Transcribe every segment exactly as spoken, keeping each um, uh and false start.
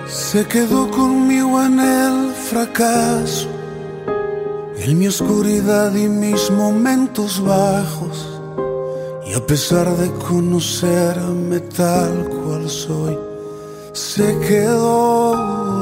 Se quedó conmigo en el fracaso, en mi oscuridad y mis momentos bajos. Y a pesar de conocerme tal cual soy, se quedó.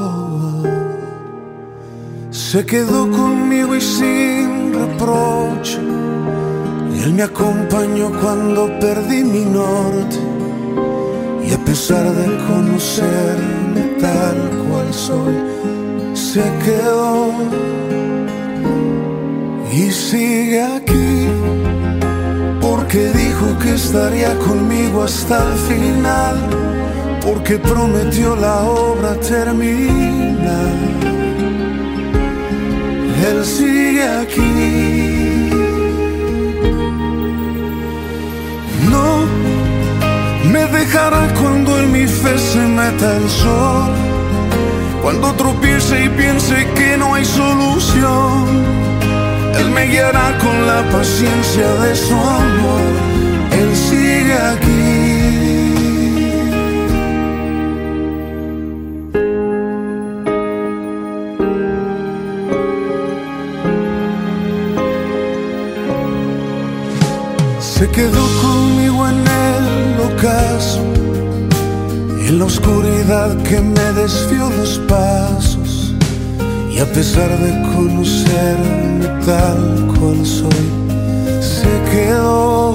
Se quedó conmigo y sin reproche. Él me acompañó cuando perdí mi norte. Y a pesar de conocerme tal cual soy, se quedó. Y sigue aquí, porque dijo que estaría conmigo hasta el final, porque prometió la obra terminar. Él sigue aquí. No me dejará cuando en mi fe se meta el sol, cuando tropiece y piense que no hay solución. Él me guiará con la paciencia de su amor. Él sigue aquí. Se quedó conmigo en el ocaso, en la oscuridad que me desvió los pasos. Y a pesar de conocerme tal cual soy, se quedó.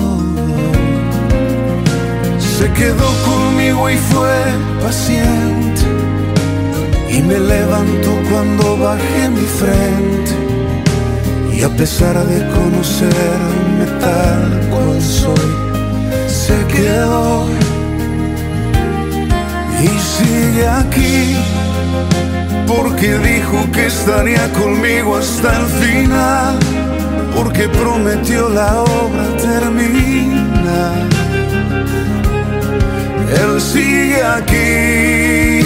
Se quedó conmigo y fue paciente, y me levantó cuando bajé mi frente. Y a pesar de conocerme tal cual soy, se quedó. Y sigue aquí, porque dijo que estaría conmigo hasta el final, porque prometió la obra terminar. Él sigue aquí.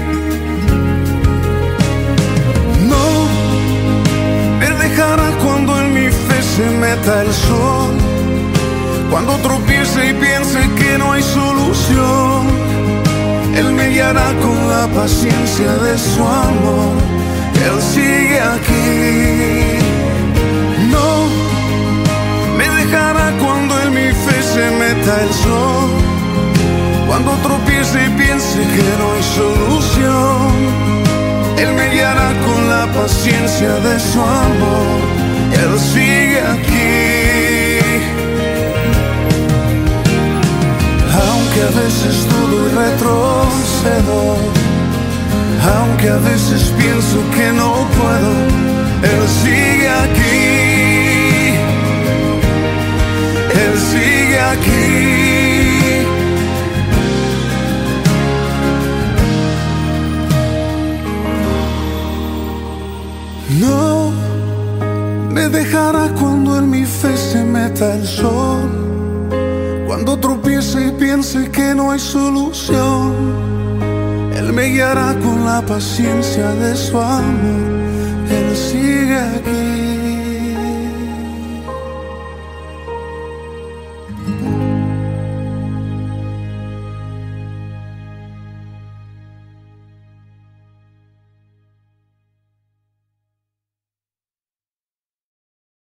No me dejará cuando en mi fe se meta el sol, cuando tropiece y piense que no hay solución. Él me guiará con la paciencia de su amor. Él sigue aquí. No me dejará cuando en mi fe se meta el sol, cuando tropiece y piense que no hay solución. Él me guiará con la paciencia de su amor. Él sigue aquí. Aunque a veces dudo y retrocedo, aunque a veces pienso que no puedo, Él sigue aquí. Él sigue aquí. No me dejará cuando en mi fe se meta el sol, cuando tropiece y piense que no hay solución. Él me guiará con la paciencia de su amor. Él sigue aquí.